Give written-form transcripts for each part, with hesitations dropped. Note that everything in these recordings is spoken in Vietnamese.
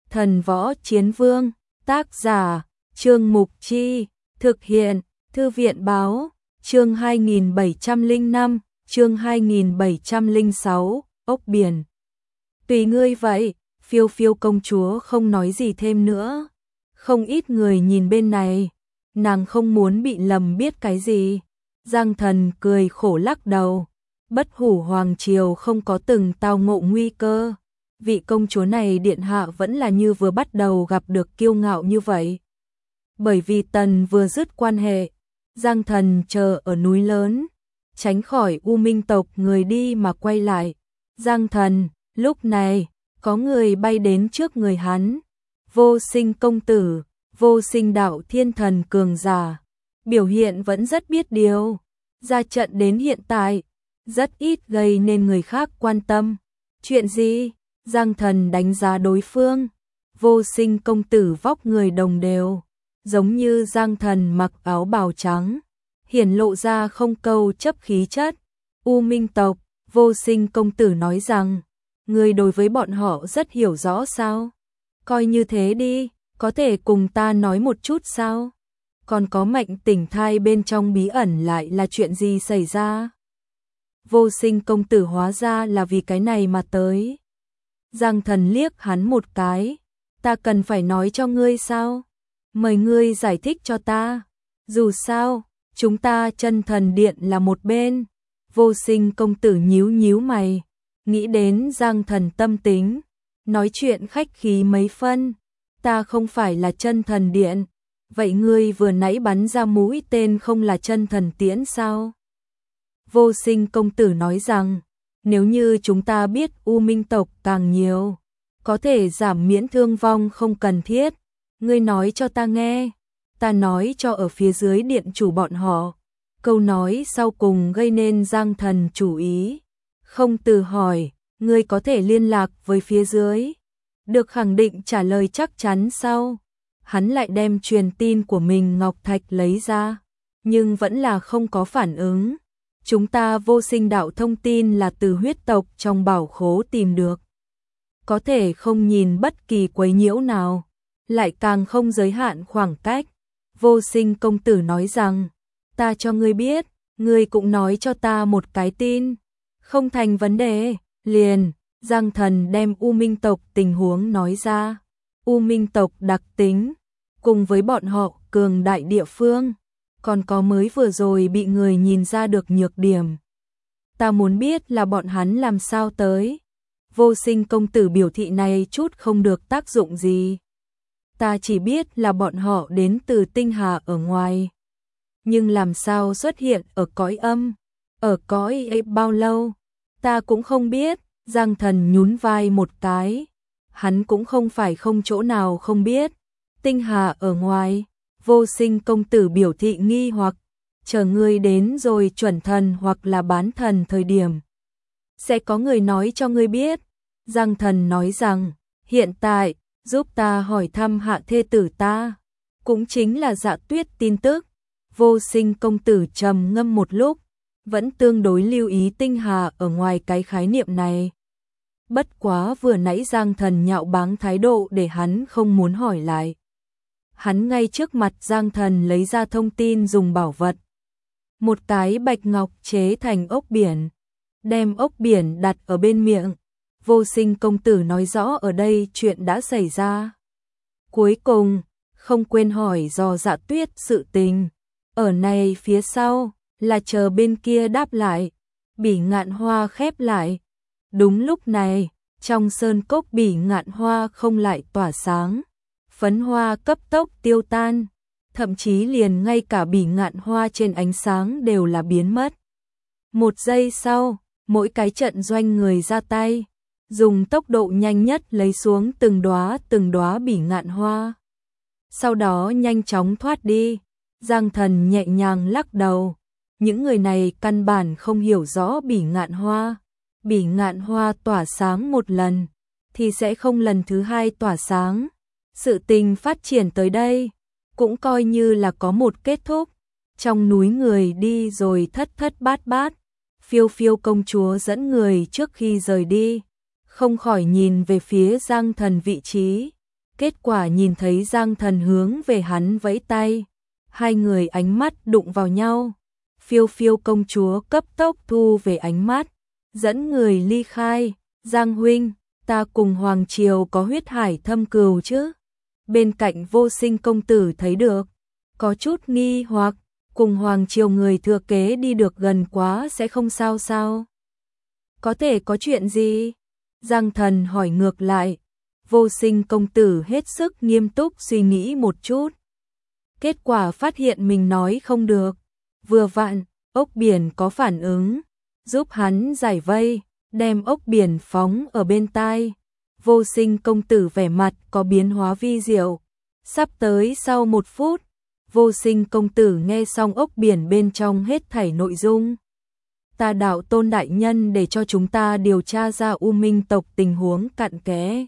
Thần Võ Chiến Vương, tác giả, Trương Mục Chi, thực hiện, Thư viện Báo, chương 2705, chương 2706, ốc biển. Tùy ngươi vậy, Phiêu Phiêu công chúa không nói gì thêm nữa. Không ít người nhìn bên này, nàng không muốn bị lầm biết cái gì. Giang Thần cười khổ lắc đầu, Bất Hủ Hoàng Triều không có từng tao ngộ nguy cơ. Vị công chúa này điện hạ vẫn là như vừa bắt đầu gặp được kiêu ngạo như vậy. Bởi vì Tần vừa dứt quan hệ, Giang Thần chờ ở núi lớn, tránh khỏi U Minh tộc người đi mà quay lại. Giang Thần, lúc này, có người bay đến trước người hắn. Vô Sinh công tử, Vô Sinh đạo thiên thần cường giả, biểu hiện vẫn rất biết điều. Ra trận đến hiện tại, rất ít gây nên người khác quan tâm. Chuyện gì? Giang Thần đánh giá đối phương. Vô Sinh công tử vóc người đồng đều, giống như Giang Thần mặc áo bào trắng, hiển lộ ra không câu chấp khí chất. U Minh tộc, Vô Sinh công tử nói rằng, người đối với bọn họ rất hiểu rõ sao? Coi như thế đi, có thể cùng ta nói một chút sao? Còn có Mạnh Tỉnh thai bên trong bí ẩn lại là chuyện gì xảy ra? Vô Sinh công tử hóa ra là vì cái này mà tới. Giang Thần liếc hắn một cái, ta cần phải nói cho ngươi sao? Mời ngươi giải thích cho ta. Dù sao, chúng ta Chân Thần Điện là một bên. Vô Sinh công tử nhíu nhíu mày, nghĩ đến Giang Thần tâm tính, nói chuyện khách khí mấy phân. Ta không phải là Chân Thần Điện, vậy ngươi vừa nãy bắn ra mũi tên không là Chân Thần Tiễn sao? Vô Sinh công tử nói rằng, nếu như chúng ta biết U Minh tộc càng nhiều, có thể giảm miễn thương vong không cần thiết. Ngươi nói cho ta nghe, ta nói cho ở phía dưới điện chủ bọn họ. Câu nói sau cùng gây nên Giang Thần chú ý. Không từ hỏi, ngươi có thể liên lạc với phía dưới, được khẳng định trả lời chắc chắn sau. Hắn lại đem truyền tin của mình Ngọc Thạch lấy ra, nhưng vẫn là không có phản ứng. Chúng ta Vô Sinh đạo thông tin là từ huyết tộc trong bảo khố tìm được. Có thể không nhìn bất kỳ quấy nhiễu nào, lại càng không giới hạn khoảng cách. Vô Sinh công tử nói rằng, ta cho ngươi biết, ngươi cũng nói cho ta một cái tin. Không thành vấn đề, liền. Giang Thần đem U Minh tộc tình huống nói ra. U Minh tộc đặc tính, cùng với bọn họ cường đại địa phương, còn có mới vừa rồi bị người nhìn ra được nhược điểm. Ta muốn biết là bọn hắn làm sao tới. Vô Sinh công tử biểu thị này chút không được tác dụng gì. Ta chỉ biết là bọn họ đến từ tinh hà ở ngoài. Nhưng làm sao xuất hiện ở cõi âm, ở cõi ấy bao lâu, ta cũng không biết. Giang Thần nhún vai một cái, hắn cũng không phải không chỗ nào không biết. Tinh hà ở ngoài. Vô Sinh công tử biểu thị nghi hoặc, chờ ngươi đến rồi chuẩn thần hoặc là bán thần thời điểm, sẽ có người nói cho ngươi biết. Giang Thần nói rằng, hiện tại, giúp ta hỏi thăm hạ thê tử ta, cũng chính là Dạ Tuyết tin tức. Vô Sinh công tử trầm ngâm một lúc, vẫn tương đối lưu ý tinh hà ở ngoài cái khái niệm này. Bất quá vừa nãy Giang Thần nhạo báng thái độ để hắn không muốn hỏi lại. Hắn ngay trước mặt Giang Thần lấy ra thông tin dùng bảo vật. Một cái bạch ngọc chế thành ốc biển, đem ốc biển đặt ở bên miệng. Vô Sinh công tử nói rõ ở đây chuyện đã xảy ra. Cuối cùng, không quên hỏi dò Dạ Tuyết sự tình. Ở này phía sau, là chờ bên kia đáp lại. Bỉ Ngạn Hoa khép lại. Đúng lúc này, trong sơn cốc Bỉ Ngạn Hoa không lại tỏa sáng. Phấn hoa cấp tốc tiêu tan, thậm chí liền ngay cả Bỉ Ngạn Hoa trên ánh sáng đều là biến mất. Một giây sau, mỗi cái trận doanh người ra tay, dùng tốc độ nhanh nhất lấy xuống từng đóa Bỉ Ngạn Hoa. Sau đó nhanh chóng thoát đi. Giang Thần nhẹ nhàng lắc đầu, những người này căn bản không hiểu rõ Bỉ Ngạn Hoa. Bỉ Ngạn Hoa tỏa sáng một lần, thì sẽ không lần thứ hai tỏa sáng. Sự tình phát triển tới đây, cũng coi như là có một kết thúc. Trong núi người đi rồi thất thất bát bát. Phiêu Phiêu công chúa dẫn người trước khi rời đi, không khỏi nhìn về phía Giang Thần vị trí. Kết quả nhìn thấy Giang Thần hướng về hắn vẫy tay, hai người ánh mắt đụng vào nhau. Phiêu Phiêu công chúa cấp tốc thu về ánh mắt, dẫn người ly khai. Giang huynh, ta cùng Hoàng Triều có huyết hải thâm cừu chứ? Bên cạnh Vô Sinh công tử thấy được, có chút nghi hoặc, cùng Hoàng Triều người thừa kế đi được gần quá sẽ không sao sao? Có thể có chuyện gì? Giang Thần hỏi ngược lại. Vô Sinh công tử hết sức nghiêm túc suy nghĩ một chút. Kết quả phát hiện mình nói không được. Vừa vặn, ốc biển có phản ứng, giúp hắn giải vây, đem ốc biển phóng ở bên tai. Vô Sinh công tử vẻ mặt có biến hóa vi diệu. Sắp tới sau 1 phút, Vô Sinh công tử nghe xong ốc biển bên trong hết thảy nội dung. Ta đạo tôn đại nhân để cho chúng ta điều tra ra U Minh tộc tình huống cặn kẽ.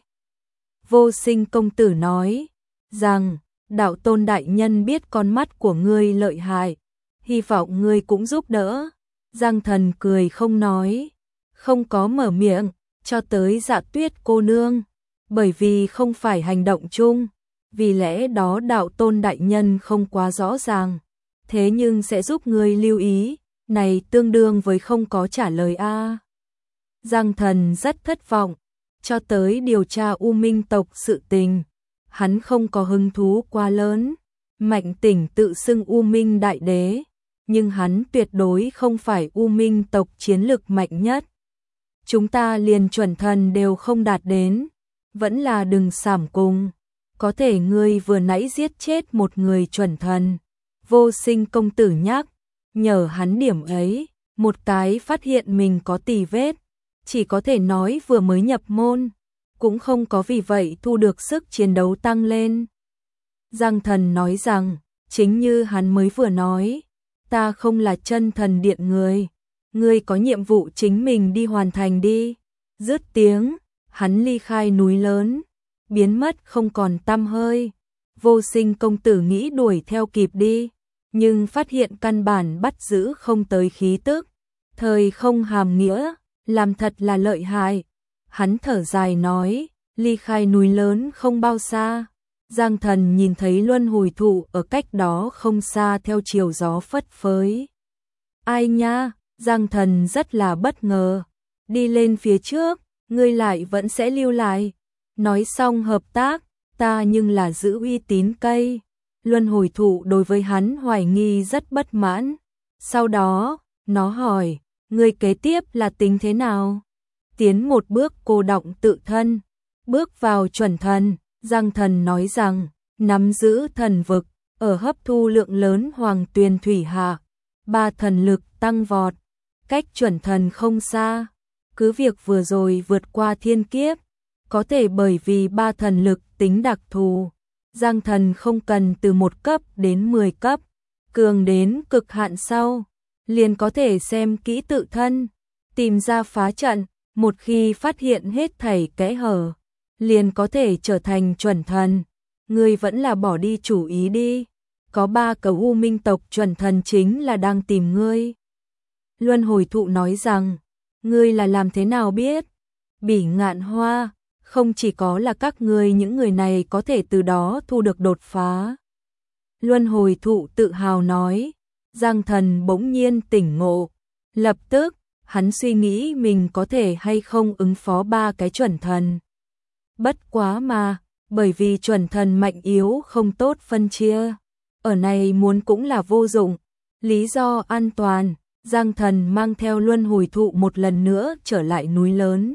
Vô Sinh công tử nói rằng, đạo tôn đại nhân biết con mắt của ngươi lợi hại, hy vọng ngươi cũng giúp đỡ. Giang Thần cười không nói, không có mở miệng, cho tới Dạ Tuyết cô nương, bởi vì không phải hành động chung, vì lẽ đó đạo tôn đại nhân không quá rõ ràng, thế nhưng sẽ giúp ngươi lưu ý, này tương đương với không có trả lời a. Giang Thần rất thất vọng, cho tới điều tra U Minh tộc sự tình, hắn không có hứng thú quá lớn. Mạnh Tỉnh tự xưng U Minh đại đế, nhưng hắn tuyệt đối không phải U Minh tộc chiến lực mạnh nhất. Chúng ta liền chuẩn thần đều không đạt đến, vẫn là đừng sảm cùng. Có thể ngươi vừa nãy giết chết một người chuẩn thần. Vô Sinh công tử nhắc nhờ hắn điểm ấy, một cái phát hiện mình có tì vết, chỉ có thể nói vừa mới nhập môn, cũng không có vì vậy thu được sức chiến đấu tăng lên. Giang Thần nói rằng, chính như hắn mới vừa nói, ta không là chân thần điện người, ngươi có nhiệm vụ chính mình đi hoàn thành đi. Dứt tiếng, hắn ly khai núi lớn, biến mất không còn tăm hơi. Vô Sinh công tử nghĩ đuổi theo kịp đi, nhưng phát hiện căn bản bắt giữ không tới khí tức. Thời không hàm nghĩa, làm thật là lợi hại. Hắn thở dài nói, ly khai núi lớn không bao xa. Giang Thần nhìn thấy luân hồi thụ ở cách đó không xa theo chiều gió phất phới. Ai nha, Giang Thần rất là bất ngờ. Đi lên phía trước, ngươi lại vẫn sẽ lưu lại. Nói xong hợp tác, ta nhưng là giữ uy tín cây. Luân hồi thụ đối với hắn hoài nghi rất bất mãn. Sau đó, nó hỏi, ngươi kế tiếp là tính thế nào? Tiến một bước cô động tự thân, bước vào chuẩn thần. Giang Thần nói rằng, nắm giữ thần vực, ở hấp thu lượng lớn hoàng tuyền thủy hạ, 3 thần lực tăng vọt, cách chuẩn thần không xa. Cứ việc vừa rồi vượt qua thiên kiếp, có thể bởi vì 3 thần lực tính đặc thù, Giang Thần không cần từ 1 cấp đến 10 cấp, cường đến cực hạn sau, liền có thể xem kỹ tự thân, tìm ra phá trận, một khi phát hiện hết thảy kẽ hở, liền có thể trở thành chuẩn thần. Ngươi vẫn là bỏ đi chủ ý đi, có 3 cấu U Minh tộc chuẩn thần chính là đang tìm ngươi. Luân hồi thụ nói rằng, ngươi là làm thế nào biết? Bỉ Ngạn Hoa, không chỉ có là các ngươi những người này có thể từ đó thu được đột phá. Luân hồi thụ tự hào nói. Giang Thần bỗng nhiên tỉnh ngộ, lập tức hắn suy nghĩ mình có thể hay không ứng phó 3 cái chuẩn thần. Bất quá mà, bởi vì chuẩn thần mạnh yếu không tốt phân chia, ở này muốn cũng là vô dụng. Lý do an toàn, Giang Thần mang theo luân hồi thụ một lần nữa trở lại núi lớn.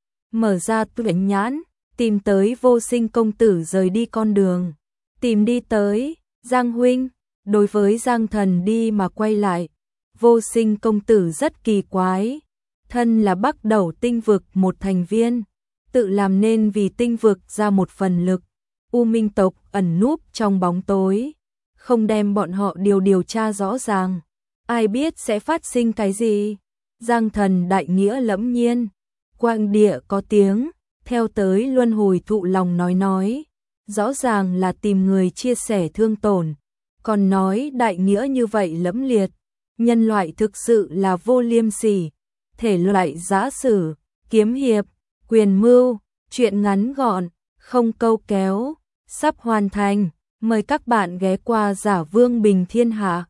Mở ra tuyển nhãn, tìm tới Vô Sinh công tử rời đi con đường. Tìm đi tới, Giang huynh, đối với Giang Thần đi mà quay lại. Vô Sinh công tử rất kỳ quái, thân là Bắc Đầu tinh vực một thành viên, tự làm nên vì tinh vực ra một phần lực. U Minh tộc ẩn núp trong bóng tối, không đem bọn họ điều tra rõ ràng, ai biết sẽ phát sinh cái gì. Giang Thần đại nghĩa lẫm nhiên, quang địa có tiếng, theo tới luân hồi thụ lòng nói, rõ ràng là tìm người chia sẻ thương tổn, còn nói đại nghĩa như vậy lẫm liệt, nhân loại thực sự là vô liêm sỉ, thể loại giã sử, kiếm hiệp, quyền mưu, chuyện ngắn gọn, không câu kéo. sắp hoàn thành. Mời các bạn ghé qua Giả Vương Bình Thiên Hạ.